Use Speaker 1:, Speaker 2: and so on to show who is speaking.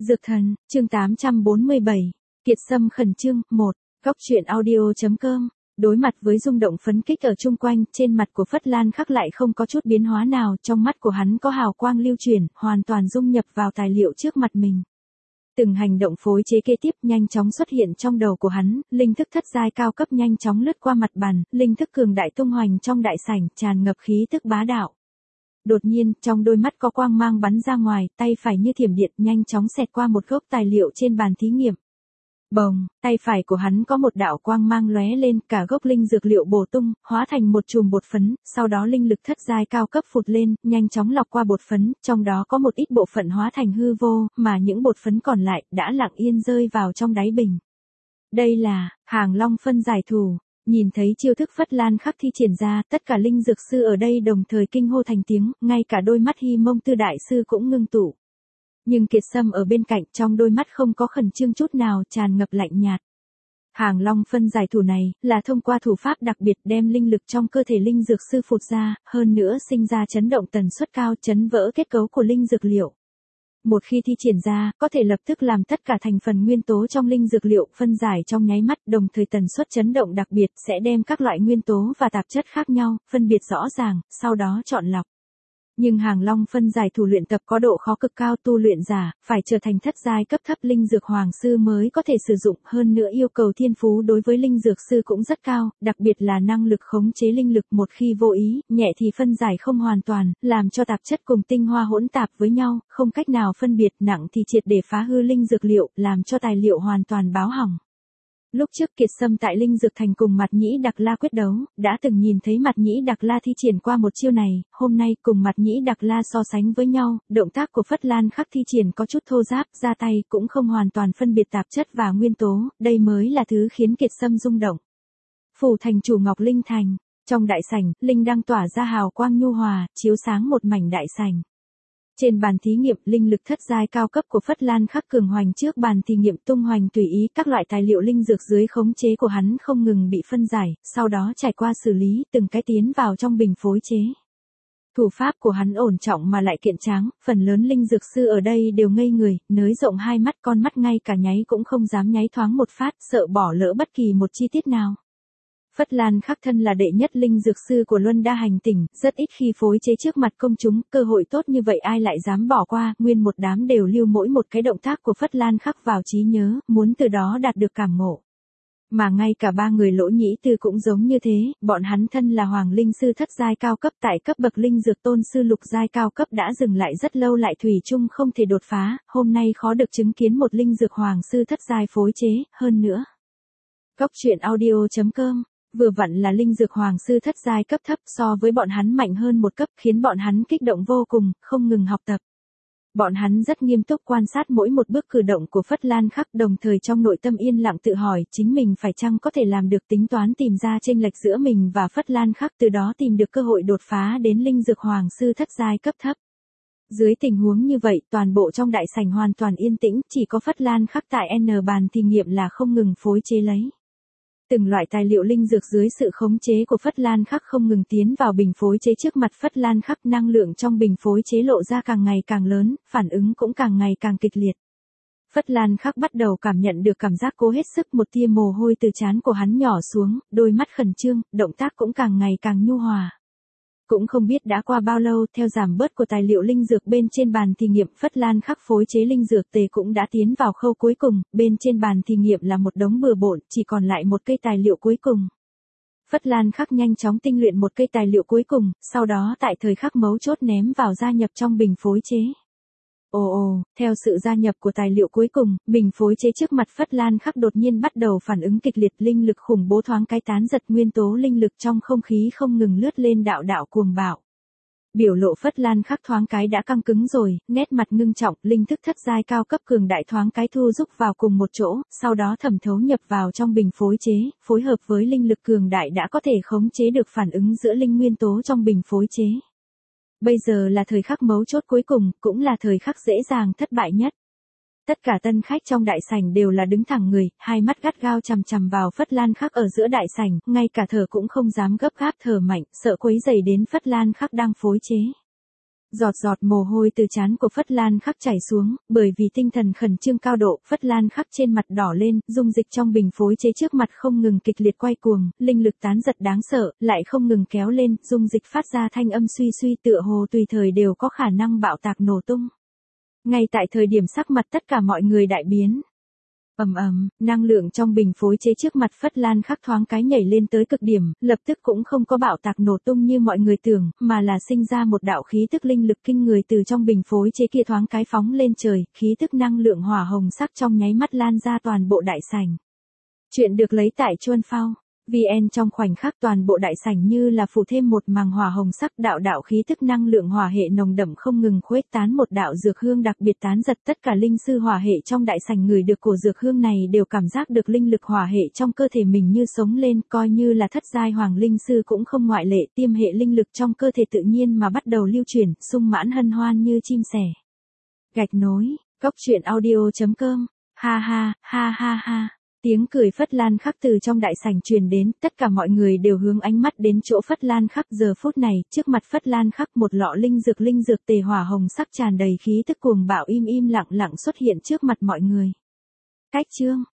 Speaker 1: Dược thần, chương 847. Kiệt Sâm khẩn trương, 1. Góc truyện audio.com. Đối mặt với rung động phấn kích ở chung quanh, trên mặt của Phất Lan Khắc lại không có chút biến hóa nào, trong mắt của hắn có hào quang lưu chuyển, hoàn toàn dung nhập vào tài liệu trước mặt mình. Từng hành động phối chế kế tiếp nhanh chóng xuất hiện trong đầu của hắn, linh thức thất giai cao cấp nhanh chóng lướt qua mặt bàn, linh thức cường đại tung hoành trong đại sảnh, tràn ngập khí tức bá đạo. Đột nhiên, trong đôi mắt có quang mang bắn ra ngoài, tay phải như thiểm điện nhanh chóng xẹt qua một gốc tài liệu trên bàn thí nghiệm. Bồng, tay phải của hắn có một đạo quang mang lóe lên, cả gốc linh dược liệu bổ tung, hóa thành một chùm bột phấn, sau đó linh lực thất giai cao cấp phụt lên, nhanh chóng lọc qua bột phấn, trong đó có một ít bộ phận hóa thành hư vô, mà những bột phấn còn lại đã lặng yên rơi vào trong đáy bình. Đây là Hàng Long phân giải thủ. Nhìn thấy chiêu thức Phất Lan Khắc thi triển ra, tất cả linh dược sư ở đây đồng thời kinh hô thành tiếng, ngay cả đôi mắt Hy Mông Tư đại sư cũng ngưng tụ. Nhưng Kiệt Sâm ở bên cạnh, trong đôi mắt không có khẩn trương chút nào, tràn ngập lạnh nhạt. Hàng Long phân giải thủ này là thông qua thủ pháp đặc biệt đem linh lực trong cơ thể linh dược sư phụt ra, hơn nữa sinh ra chấn động tần suất cao, chấn vỡ kết cấu của linh dược liệu. Một khi thi triển ra, có thể lập tức làm tất cả thành phần nguyên tố trong linh dược liệu phân giải trong nháy mắt, đồng thời tần suất chấn động đặc biệt sẽ đem các loại nguyên tố và tạp chất khác nhau, phân biệt rõ ràng, sau đó chọn lọc. Nhưng Hàng Long phân giải thủ luyện tập có độ khó cực cao, tu luyện giả phải trở thành thất giai cấp thấp linh dược hoàng sư mới có thể sử dụng, hơn nữa yêu cầu thiên phú đối với linh dược sư cũng rất cao, đặc biệt là năng lực khống chế linh lực, một khi vô ý, nhẹ thì phân giải không hoàn toàn, làm cho tạp chất cùng tinh hoa hỗn tạp với nhau, không cách nào phân biệt, nặng thì triệt để phá hư linh dược liệu, làm cho tài liệu hoàn toàn báo hỏng. Lúc trước Kiệt Sâm tại Linh Dược Thành cùng Mạt Nhĩ Đặc La quyết đấu, đã từng nhìn thấy Mạt Nhĩ Đặc La thi triển qua một chiêu này, hôm nay cùng Mạt Nhĩ Đặc La so sánh với nhau, động tác của Phất Lan Khắc thi triển có chút thô ráp, ra tay cũng không hoàn toàn phân biệt tạp chất và nguyên tố, đây mới là thứ khiến Kiệt Sâm rung động. Phủ thành chủ Ngọc Linh Thành, trong đại sảnh, linh đang tỏa ra hào quang nhu hòa, chiếu sáng một mảnh đại sảnh. Trên bàn thí nghiệm, linh lực thất giai cao cấp của Phất Lan Khắc cường hoành trước bàn thí nghiệm tung hoành tùy ý, các loại tài liệu linh dược dưới khống chế của hắn không ngừng bị phân giải, sau đó trải qua xử lý, từng cái tiến vào trong bình phối chế. Thủ pháp của hắn ổn trọng mà lại kiện tráng, phần lớn linh dược sư ở đây đều ngây người, nới rộng hai mắt, con mắt ngay cả nháy cũng không dám nháy thoáng một phát, sợ bỏ lỡ bất kỳ một chi tiết nào. Phất Lan Khắc thân là đệ nhất linh dược sư của Luân Đa hành tỉnh, rất ít khi phối chế trước mặt công chúng, cơ hội tốt như vậy ai lại dám bỏ qua, nguyên một đám đều lưu mỗi một cái động tác của Phất Lan Khắc vào trí nhớ, muốn từ đó đạt được cảm ngộ. Mà ngay cả ba người Lỗ Nhĩ Tư cũng giống như thế, bọn hắn thân là hoàng linh sư thất giai cao cấp tại cấp bậc linh dược tôn sư lục giai cao cấp đã dừng lại rất lâu lại thủy chung không thể đột phá, hôm nay khó được chứng kiến một linh dược hoàng sư thất giai phối chế, hơn nữa. Góc truyện audio.com. Vừa vặn là linh dược hoàng sư thất giai cấp thấp, so với bọn hắn mạnh hơn một cấp, khiến bọn hắn kích động vô cùng, không ngừng học tập. Bọn hắn rất nghiêm túc quan sát mỗi một bước cử động của Phất Lan Khắc, đồng thời trong nội tâm yên lặng tự hỏi chính mình phải chăng có thể làm được, tính toán tìm ra chênh lệch giữa mình và Phất Lan Khắc, từ đó tìm được cơ hội đột phá đến linh dược hoàng sư thất giai cấp thấp. Dưới tình huống như vậy, toàn bộ trong đại sảnh hoàn toàn yên tĩnh, chỉ có Phất Lan Khắc tại N bàn thí nghiệm là không ngừng phối chế lấy. Từng loại tài liệu linh dược dưới sự khống chế của Phất Lan Khắc không ngừng tiến vào bình phối chế trước mặt Phất Lan Khắc, năng lượng trong bình phối chế lộ ra càng ngày càng lớn, phản ứng cũng càng ngày càng kịch liệt. Phất Lan Khắc bắt đầu cảm nhận được cảm giác cố hết sức, một tia mồ hôi từ trán của hắn nhỏ xuống, đôi mắt khẩn trương, động tác cũng càng ngày càng nhu hòa. Cũng không biết đã qua bao lâu, theo giảm bớt của tài liệu linh dược bên trên bàn thí nghiệm, Phất Lan Khắc phối chế linh dược tề cũng đã tiến vào khâu cuối cùng, bên trên bàn thí nghiệm là một đống bừa bộn, chỉ còn lại một cây tài liệu cuối cùng. Phất Lan Khắc nhanh chóng tinh luyện một cây tài liệu cuối cùng, sau đó tại thời khắc mấu chốt ném vào gia nhập trong bình phối chế. Ồ, theo sự gia nhập của tài liệu cuối cùng, bình phối chế trước mặt Phất Lan Khắc đột nhiên bắt đầu phản ứng kịch liệt, linh lực khủng bố thoáng cái tán giật, nguyên tố linh lực trong không khí không ngừng lướt lên đạo đạo cuồng bạo. Biểu lộ Phất Lan Khắc thoáng cái đã căng cứng rồi, nét mặt ngưng trọng, linh thức thất giai cao cấp cường đại thoáng cái thu rúc vào cùng một chỗ, sau đó thẩm thấu nhập vào trong bình phối chế, phối hợp với linh lực cường đại đã có thể khống chế được phản ứng giữa linh nguyên tố trong bình phối chế. Bây giờ là thời khắc mấu chốt cuối cùng, cũng là thời khắc dễ dàng thất bại nhất. Tất cả tân khách trong đại sảnh đều là đứng thẳng người, hai mắt gắt gao chằm chằm vào Phất Lan Khắc ở giữa đại sảnh, ngay cả thở cũng không dám gấp gáp thở mạnh, sợ quấy rầy đến Phất Lan Khắc đang phối chế. Giọt giọt mồ hôi từ trán của Phất Lan Khắc chảy xuống, bởi vì tinh thần khẩn trương cao độ, Phất Lan Khắc trên mặt đỏ lên, dung dịch trong bình phối chế trước mặt không ngừng kịch liệt quay cuồng, linh lực tán giật đáng sợ, lại không ngừng kéo lên, dung dịch phát ra thanh âm suy suy tựa hồ tùy thời đều có khả năng bạo tạc nổ tung. Ngay tại thời điểm sắc mặt tất cả mọi người đại biến. Năng lượng trong bình phối chế trước mặt Phất Lan Khắc thoáng cái nhảy lên tới cực điểm, lập tức cũng không có bạo tạc nổ tung như mọi người tưởng, mà là sinh ra một đạo khí tức linh lực kinh người từ trong bình phối chế kia thoáng cái phóng lên trời, khí tức năng lượng hỏa hồng sắc trong nháy mắt lan ra toàn bộ đại sảnh. Chuyện được lấy tại Chuan Phao. VN trong khoảnh khắc toàn bộ đại sảnh như là phủ thêm một màng hỏa hồng sắc, đạo khí tức năng lượng hỏa hệ nồng đậm không ngừng khuếch tán, một đạo dược hương đặc biệt tán giật, tất cả linh sư hỏa hệ trong đại sảnh người được cổ dược hương này đều cảm giác được linh lực hỏa hệ trong cơ thể mình như sống lên, coi như là thất giai hoàng linh sư cũng không ngoại lệ, tiêm hệ linh lực trong cơ thể tự nhiên mà bắt đầu lưu chuyển, sung mãn hân hoan như chim sẻ. Gạch nối, goctruyện.audio.com. Ha ha, ha ha ha. Tiếng cười Phất Lan Khắc từ trong đại sảnh truyền đến, tất cả mọi người đều hướng ánh mắt đến chỗ Phất Lan Khắc. Giờ phút này, trước mặt Phất Lan Khắc một lọ linh dược tề hỏa hồng sắc tràn đầy khí tức cuồng bạo im lặng xuất hiện trước mặt mọi người. Cách chương